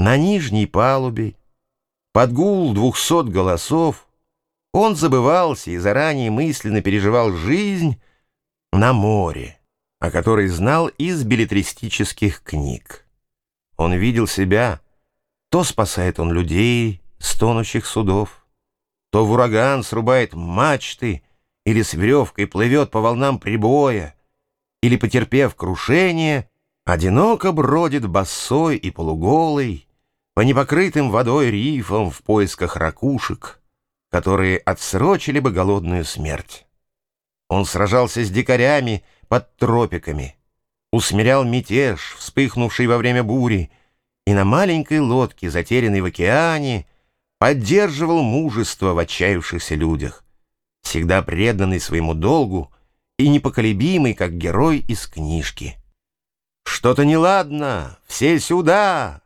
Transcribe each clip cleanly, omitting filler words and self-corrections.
На нижней палубе, под гул 200 голосов, он забывался и заранее мысленно переживал жизнь на море, о которой знал из беллетристических книг. Он видел себя, то спасает он людей с тонущих судов, то в ураган срубает мачты или с веревкой плывет по волнам прибоя, или, потерпев крушение, одиноко бродит босой и полуголый по непокрытым водой рифам в поисках ракушек, которые отсрочили бы голодную смерть. Он сражался с дикарями под тропиками, усмирял мятеж, вспыхнувший во время бури, и на маленькой лодке, затерянной в океане, поддерживал мужество в отчаявшихся людях, всегда преданный своему долгу и непоколебимый, как герой из книжки. «Что-то неладно! Все сюда!»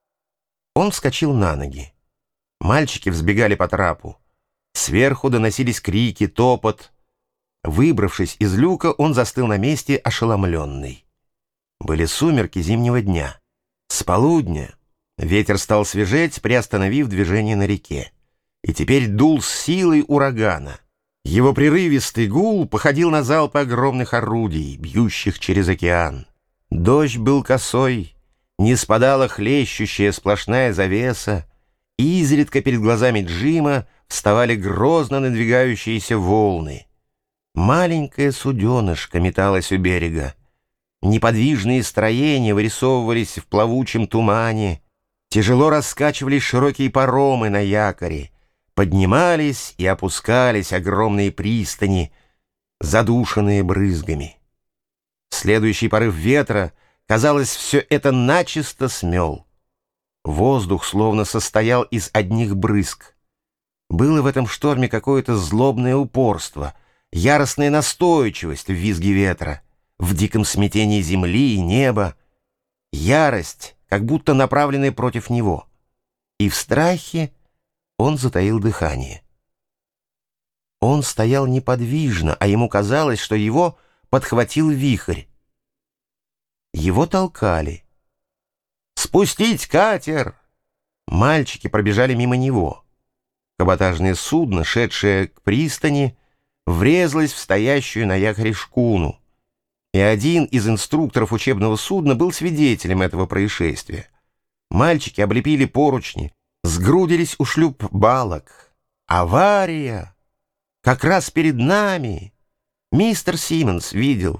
Он вскочил на ноги. Мальчики взбегали по трапу. Сверху доносились крики, топот. Выбравшись из люка, он застыл на месте, ошеломленный. Были сумерки зимнего дня. С полудня ветер стал свежеть, приостановив движение на реке, и теперь дул с силой урагана. Его прерывистый гул походил на залпы огромных орудий, бьющих через океан. Дождь был косой, не спадала хлещущая сплошная завеса, и изредка перед глазами Джима вставали грозно надвигающиеся волны. Маленькая суденышко металось у берега. Неподвижные строения вырисовывались в плавучем тумане, тяжело раскачивались широкие паромы на якоре, поднимались и опускались огромные пристани, задушенные брызгами. Следующий порыв ветра, казалось, все это начисто смел. Воздух словно состоял из одних брызг. Было в этом шторме какое-то злобное упорство, яростная настойчивость в визге ветра, в диком смятении земли и неба, ярость, как будто направленная против него. И в страхе он затаил дыхание. Он стоял неподвижно, а ему казалось, что его подхватил вихрь. Его толкали. «Спустить катер!» Мальчики пробежали мимо него. Каботажное судно, шедшее к пристани, врезалось в стоящую на якоре шкуну, и один из инструкторов учебного судна был свидетелем этого происшествия. Мальчики облепили поручни, сгрудились у шлюп балок. «Авария! Как раз перед нами!» Мистер Симмонс видел.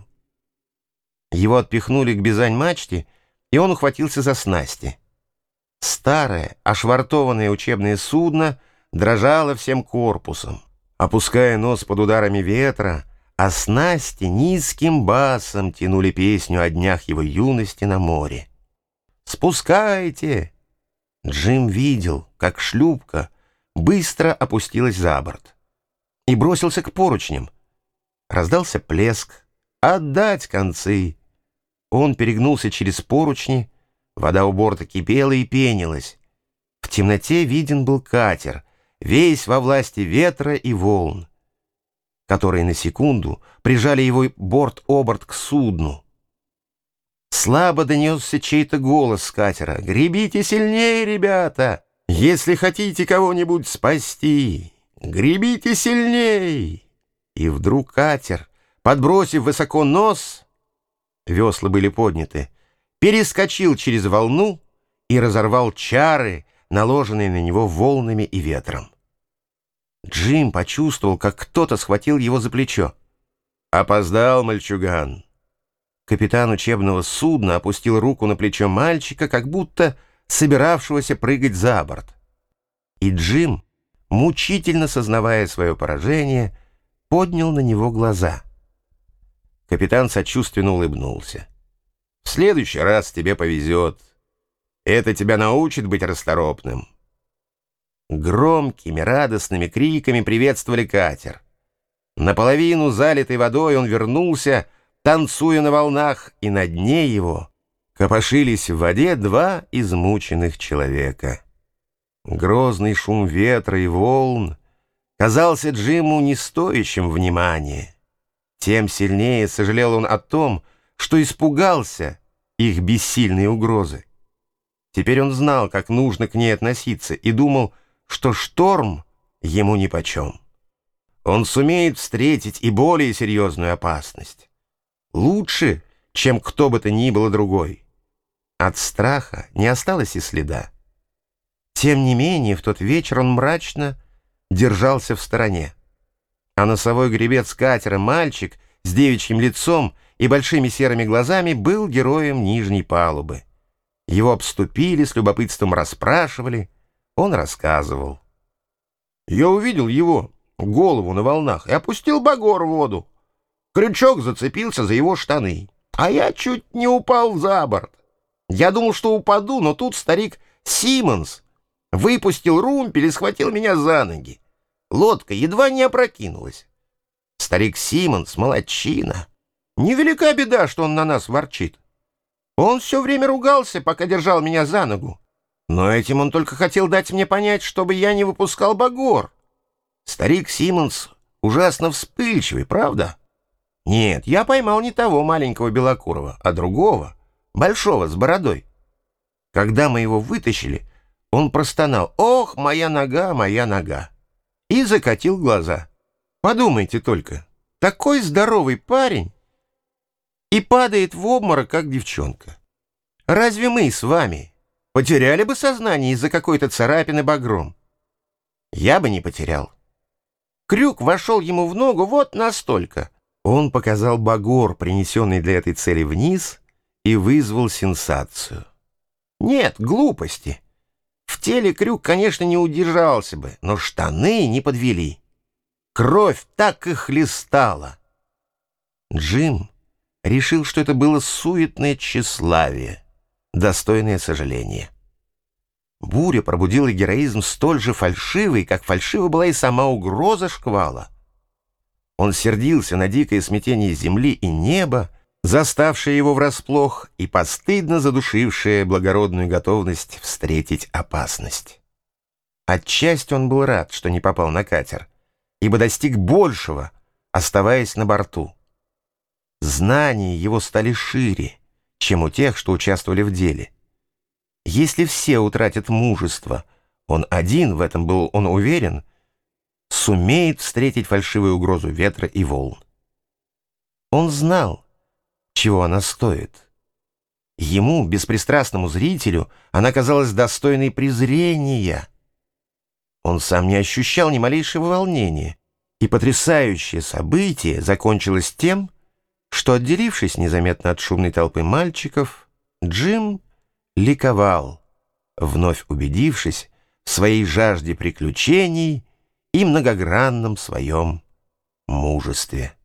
Его отпихнули к бизань-мачте, и он ухватился за снасти. Старое, ошвартованное учебное судно дрожало всем корпусом, опуская нос под ударами ветра, а снасти низким басом тянули песню о днях его юности на море. «Спускайте!» Джим видел, как шлюпка быстро опустилась за борт, и бросился к поручням. Раздался плеск. «Отдать концы!» Он перегнулся через поручни, вода у борта кипела и пенилась. В темноте виден был катер, весь во власти ветра и волн, которые на секунду прижали его борт-оборт к судну. Слабо донесся чей-то голос с катера: «Гребите сильнее, ребята, если хотите кого-нибудь спасти! Гребите сильней!» И вдруг катер, подбросив высоко нос, весла были подняты, перескочил через волну и разорвал чары, наложенные на него волнами и ветром. Джим почувствовал, как кто-то схватил его за плечо. «Опоздал, мальчуган!» Капитан учебного судна опустил руку на плечо мальчика, как будто собиравшегося прыгать за борт. И Джим, мучительно сознавая свое поражение, поднял на него глаза. Капитан сочувственно улыбнулся. «В следующий раз тебе повезет. Это тебя научит быть расторопным». Громкими, радостными криками приветствовали катер. Наполовину залитой водой он вернулся, танцуя на волнах, и на дне его копошились в воде два измученных человека. Грозный шум ветра и волн казался Джиму не стоящим внимания. Тем сильнее сожалел он о том, что испугался их бессильной угрозы. Теперь он знал, как нужно к ней относиться, и думал, что шторм ему нипочем. Он сумеет встретить и более серьезную опасность. Лучше, чем кто бы то ни было другой. От страха не осталось и следа. Тем не менее, в тот вечер он мрачно держался в стороне. А носовой гребец катера, мальчик с девичьим лицом и большими серыми глазами, был героем нижней палубы. Его обступили, с любопытством расспрашивали. Он рассказывал. «Я увидел его, голову на волнах, и опустил багор в воду. Крючок зацепился за его штаны, а я чуть не упал за борт. Я думал, что упаду, но тут старик Симмонс выпустил румпель и схватил меня за ноги. Лодка едва не опрокинулась. Старик Симмонс молодчина. Невелика беда, что он на нас ворчит. Он все время ругался, пока держал меня за ногу. Но этим он только хотел дать мне понять, чтобы я не выпускал багор. Старик Симмонс ужасно вспыльчивый, правда? Нет, я поймал не того маленького белокурого, а другого, большого, с бородой. Когда мы его вытащили, он простонал: «Ох, моя нога, моя нога!» и закатил глаза. Подумайте только, такой здоровый парень и падает в обморок, как девчонка. Разве мы с вами потеряли бы сознание из-за какой-то царапины багром? Я бы не потерял. Крюк вошел ему в ногу вот настолько. Он показал багор, принесенный для этой цели, вниз, и вызвал сенсацию. Нет, глупости. В теле крюк, конечно, не удержался бы, но штаны не подвели. Кровь так и хлестала. Джим решил, что это было суетное тщеславие, достойное сожаления. Буря пробудила героизм столь же фальшивый, как фальшива была и сама угроза шквала. Он сердился на дикое смятение земли и неба, заставшее его врасплох и постыдно задушившее благородную готовность встретить опасность. Отчасти он был рад, что не попал на катер, ибо достиг большего, оставаясь на борту. Знания его стали шире, чем у тех, что участвовали в деле. Если все утратят мужество, он один, в этом был он уверен, сумеет встретить фальшивую угрозу ветра и волн. Он знал, чего она стоит. Ему, беспристрастному зрителю, она казалась достойной презрения. Он сам не ощущал ни малейшего волнения, и потрясающее событие закончилось тем, что, отделившись незаметно от шумной толпы мальчиков, Джим ликовал, вновь убедившись в своей жажде приключений и многогранном своем мужестве.